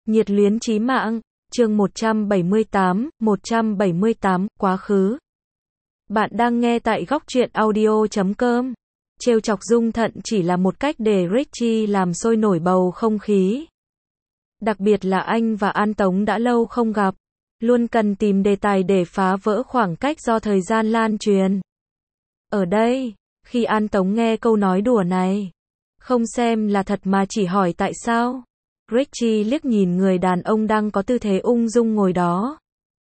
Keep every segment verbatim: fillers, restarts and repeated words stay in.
Nhiệt luyến chí mạng, chương một trăm bảy mươi tám, một trăm bảy mươi tám, quá khứ. Bạn đang nghe tại góc truyện audio chấm com. Trêu chọc Dung Thận chỉ là một cách để Richie làm sôi nổi bầu không khí. Đặc biệt là anh và An Tống đã lâu không gặp, luôn cần tìm đề tài để phá vỡ khoảng cách do thời gian lan truyền. Ở đây, khi An Tống nghe câu nói đùa này, không xem là thật mà chỉ hỏi tại sao, Richie liếc nhìn người đàn ông đang có tư thế ung dung ngồi đó.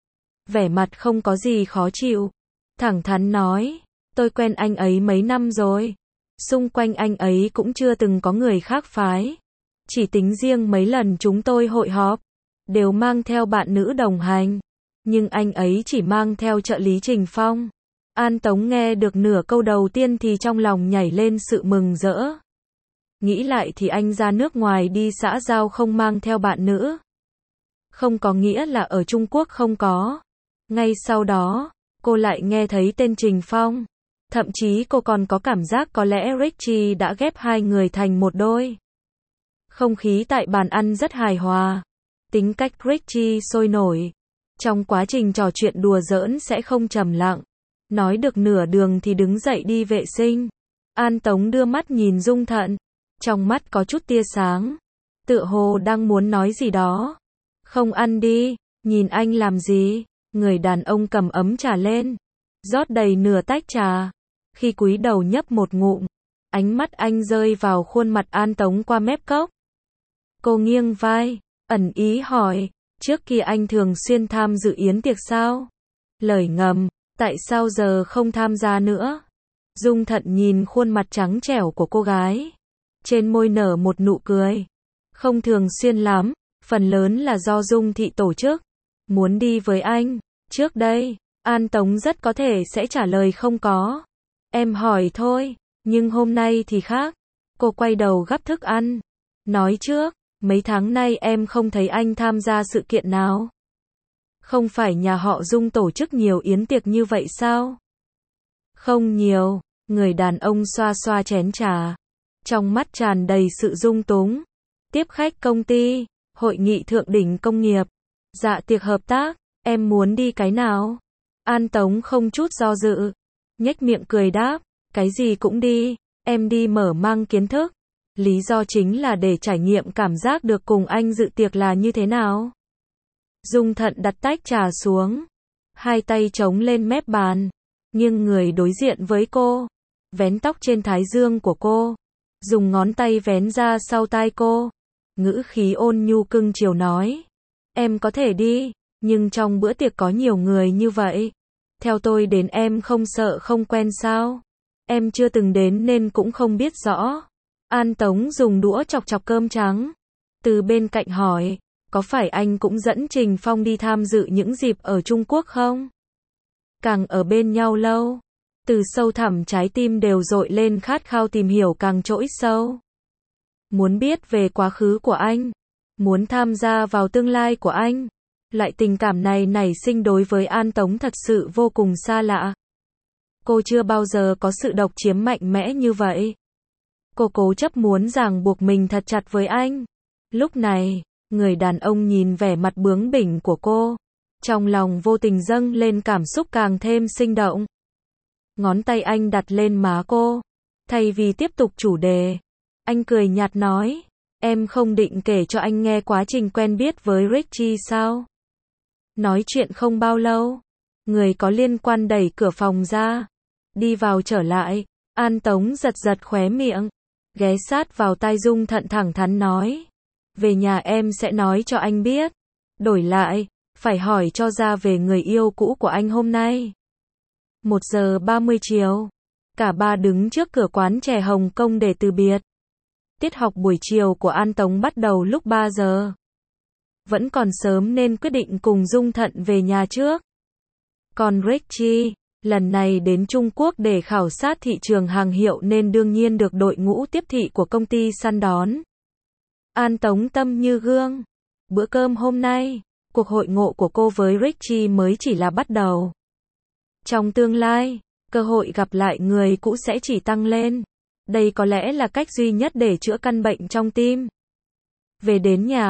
Vẻ mặt không có gì khó chịu, thẳng thắn nói, tôi quen anh ấy mấy năm rồi. Xung quanh anh ấy cũng chưa từng có người khác phái. Chỉ tính riêng mấy lần chúng tôi hội họp, đều mang theo bạn nữ đồng hành. Nhưng anh ấy chỉ mang theo trợ lý Trình Phong. An Tống nghe được nửa câu đầu tiên thì trong lòng nhảy lên sự mừng rỡ. Nghĩ lại thì anh ra nước ngoài đi xã giao không mang theo bạn nữ. Không có nghĩa là ở Trung Quốc không có. Ngay sau đó, cô lại nghe thấy tên Trình Phong. Thậm chí cô còn có cảm giác có lẽ Richie đã ghép hai người thành một đôi. Không khí tại bàn ăn rất hài hòa. Tính cách Richie sôi nổi. Trong quá trình trò chuyện đùa giỡn sẽ không trầm lặng. Nói được nửa đường thì đứng dậy đi vệ sinh. An Tống đưa mắt nhìn Dung Thận. Trong mắt có chút tia sáng. Tựa hồ đang muốn nói gì đó. Không ăn đi, nhìn anh làm gì? Người đàn ông cầm ấm trà lên. Rót đầy nửa tách trà. Khi cúi đầu nhấp một ngụm, ánh mắt anh rơi vào khuôn mặt An Tống qua mép cốc. Cô nghiêng vai, ẩn ý hỏi, trước kia anh thường xuyên tham dự yến tiệc sao? Lời ngầm, tại sao giờ không tham gia nữa? Dung Thận nhìn khuôn mặt trắng trẻo của cô gái. Trên môi nở một nụ cười. Không thường xuyên lắm, phần lớn là do Dung thị tổ chức. Muốn đi với anh, trước đây, An Tống rất có thể sẽ trả lời không có. Em hỏi thôi, nhưng hôm nay thì khác. Cô quay đầu gắp thức ăn. Nói trước, mấy tháng nay em không thấy anh tham gia sự kiện nào. Không phải nhà họ Dung tổ chức nhiều yến tiệc như vậy sao? Không nhiều, người đàn ông xoa xoa chén trà. Trong mắt tràn đầy sự dung túng. Tiếp khách công ty, hội nghị thượng đỉnh công nghiệp, dạ tiệc hợp tác, em muốn đi cái nào? An Tống không chút do dự. Nhếch miệng cười đáp, cái gì cũng đi, em đi mở mang kiến thức. Lý do chính là để trải nghiệm cảm giác được cùng anh dự tiệc là như thế nào. Dung Thận đặt tách trà xuống, hai tay chống lên mép bàn, nghiêng người đối diện với cô, vén tóc trên thái dương của cô, dùng ngón tay vén ra sau tai cô, ngữ khí ôn nhu cưng chiều nói, em có thể đi, nhưng trong bữa tiệc có nhiều người như vậy. Theo tôi đến em không sợ không quen sao? Em chưa từng đến nên cũng không biết rõ. An Tống dùng đũa chọc chọc cơm trắng. Từ bên cạnh hỏi, có phải anh cũng dẫn Trình Phong đi tham dự những dịp ở Trung Quốc không? Càng ở bên nhau lâu, từ sâu thẳm trái tim đều dội lên khát khao tìm hiểu càng trỗi sâu. Muốn biết về quá khứ của anh, muốn tham gia vào tương lai của anh. Loại tình cảm này nảy sinh đối với An Tống thật sự vô cùng xa lạ. Cô chưa bao giờ có sự độc chiếm mạnh mẽ như vậy. Cô cố chấp muốn ràng buộc mình thật chặt với anh. Lúc này, người đàn ông nhìn vẻ mặt bướng bỉnh của cô. Trong lòng vô tình dâng lên cảm xúc càng thêm sinh động. Ngón tay anh đặt lên má cô. Thay vì tiếp tục chủ đề, anh cười nhạt nói, em không định kể cho anh nghe quá trình quen biết với Richie sao? Nói chuyện không bao lâu, người có liên quan đẩy cửa phòng ra, đi vào trở lại, An Tống giật giật khóe miệng, ghé sát vào tai Dung Thận thẳng thắn nói, về nhà em sẽ nói cho anh biết, đổi lại, phải hỏi cho ra về người yêu cũ của anh hôm nay. Một giờ ba mươi chiều, cả ba đứng trước cửa quán chè Hồng Kông để từ biệt. Tiết học buổi chiều của An Tống bắt đầu lúc ba giờ. Vẫn còn sớm nên quyết định cùng Dung Thận về nhà trước. Còn Richie, lần này đến Trung Quốc để khảo sát thị trường hàng hiệu nên đương nhiên được đội ngũ tiếp thị của công ty săn đón. An Tống tâm như gương. Bữa cơm hôm nay, cuộc hội ngộ của cô với Richie mới chỉ là bắt đầu. Trong tương lai, cơ hội gặp lại người cũ sẽ chỉ tăng lên. Đây có lẽ là cách duy nhất để chữa căn bệnh trong tim. Về đến nhà,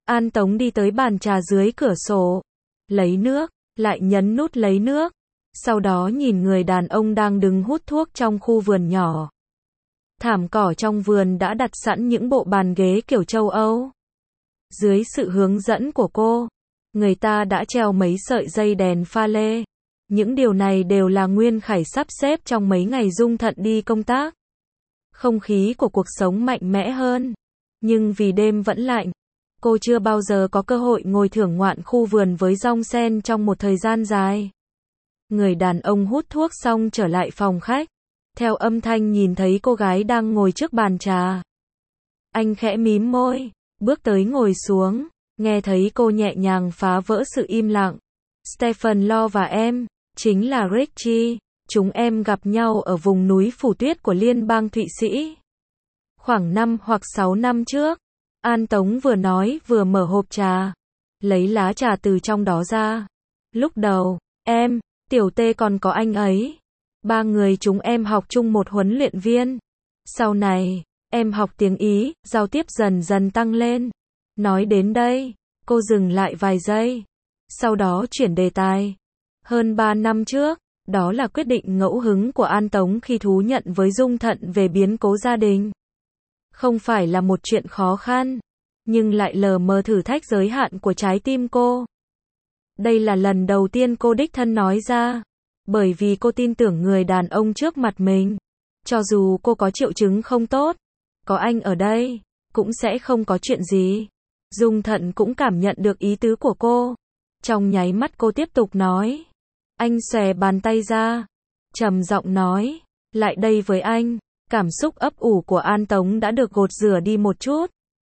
An Tống đi tới bàn trà dưới cửa sổ, lấy nước, lại nhấn nút lấy nước, sau đó nhìn người đàn ông đang đứng hút thuốc trong khu vườn nhỏ. Thảm cỏ trong vườn đã đặt sẵn những bộ bàn ghế kiểu châu Âu. Dưới sự hướng dẫn của cô, người ta đã treo mấy sợi dây đèn pha lê. Những điều này đều là Nguyên Khải sắp xếp trong mấy ngày Dung Thận đi công tác. Không khí của cuộc sống mạnh mẽ hơn. Nhưng vì đêm vẫn lạnh, cô chưa bao giờ có cơ hội ngồi thưởng ngoạn khu vườn với rong sen trong một thời gian dài. Người đàn ông hút thuốc xong trở lại phòng khách. Theo âm thanh nhìn thấy cô gái đang ngồi trước bàn trà. Anh khẽ mím môi, bước tới ngồi xuống, nghe thấy cô nhẹ nhàng phá vỡ sự im lặng. Stephen Law và em, chính là Richie, chúng em gặp nhau ở vùng núi phủ tuyết của liên bang Thụy Sĩ. Khoảng năm hoặc sáu năm trước, An Tống vừa nói vừa mở hộp trà, lấy lá trà từ trong đó ra. Lúc đầu, em, Tiểu Tê còn có anh ấy. Ba người chúng em học chung một huấn luyện viên. Sau này, em học tiếng Ý, giao tiếp dần dần tăng lên. Nói đến đây, cô dừng lại vài giây. Sau đó chuyển đề tài. Hơn ba năm trước, đó là quyết định ngẫu hứng của An Tống khi thú nhận với Dung Thận về biến cố gia đình. Không phải là một chuyện khó khăn, nhưng lại lờ mờ thử thách giới hạn của trái tim cô. Đây là lần đầu tiên cô đích thân nói ra. Bởi vì cô tin tưởng người đàn ông trước mặt mình. Cho dù cô có triệu chứng không tốt, có anh ở đây, cũng sẽ không có chuyện gì. Dung Thận cũng cảm nhận được ý tứ của cô. Trong nháy mắt cô tiếp tục nói. Anh xòe bàn tay ra, trầm giọng nói, lại đây với anh. Cảm xúc ấp ủ của An Tống đã được gột rửa đi một chút.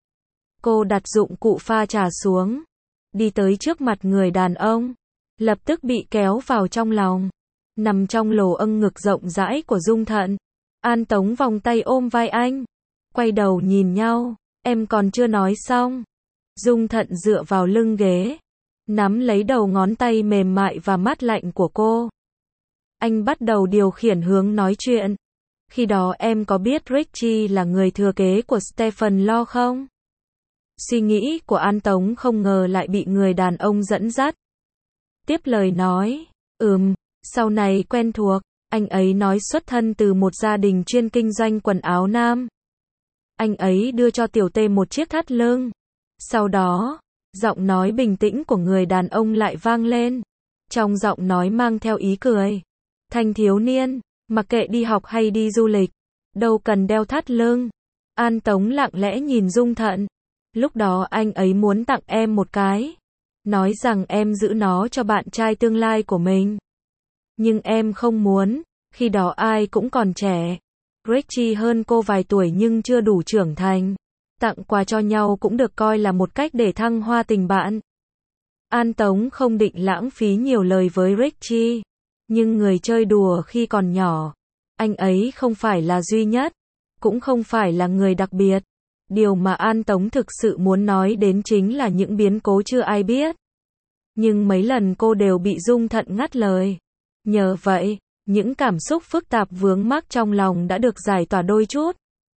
Cô đặt dụng cụ pha trà xuống, đi tới trước mặt người đàn ông, lập tức bị kéo vào trong lòng. Nằm trong lồ âng ngực rộng rãi của Dung Thận, An Tống vòng tay ôm vai anh, quay đầu nhìn nhau, em còn chưa nói xong. Dung Thận dựa vào lưng ghế, nắm lấy đầu ngón tay mềm mại và mát lạnh của cô. Anh bắt đầu điều khiển hướng nói chuyện. Khi đó em có biết Richie là người thừa kế của Stephen Law không? Suy nghĩ của An Tống không ngờ lại bị người đàn ông dẫn dắt. Tiếp lời nói, ừm, sau này quen thuộc, anh ấy nói xuất thân từ một gia đình chuyên kinh doanh quần áo nam. Anh ấy đưa cho Tiểu Tê một chiếc thắt lưng. Sau đó, giọng nói bình tĩnh của người đàn ông lại vang lên. Trong giọng nói mang theo ý cười. Thanh thiếu niên, mặc kệ đi học hay đi du lịch, đâu cần đeo thắt lưng. An Tống lặng lẽ nhìn Dung Thận. Lúc đó anh ấy muốn tặng em một cái. Nói rằng em giữ nó cho bạn trai tương lai của mình. Nhưng em không muốn, khi đó ai cũng còn trẻ. Richie hơn cô vài tuổi nhưng chưa đủ trưởng thành. Tặng quà cho nhau cũng được coi là một cách để thăng hoa tình bạn. An Tống không định lãng phí nhiều lời với Richie. Nhưng người chơi đùa khi còn nhỏ. Anh ấy không phải là duy nhất. Cũng không phải là người đặc biệt. Điều mà An Tống thực sự muốn nói đến chính là những biến cố chưa ai biết. Nhưng mấy lần cô đều bị Dung Thận ngắt lời. Nhờ vậy, những cảm xúc phức tạp vướng mắc trong lòng đã được giải tỏa đôi chút.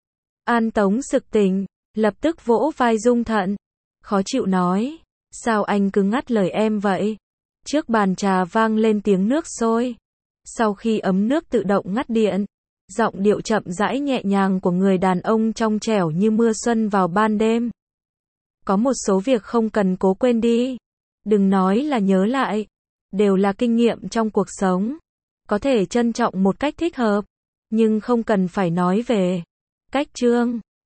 An Tống sực tỉnh, lập tức vỗ vai Dung Thận. Khó chịu nói, sao anh cứ ngắt lời em vậy? Trước bàn trà vang lên tiếng nước sôi. Sau khi ấm nước tự động ngắt điện, giọng điệu chậm rãi nhẹ nhàng của người đàn ông trong trẻo như mưa xuân vào ban đêm. Có một số việc không cần cố quên đi. Đừng nói là nhớ lại. Đều là kinh nghiệm trong cuộc sống. Có thể trân trọng một cách thích hợp. Nhưng không cần phải nói về cách chương.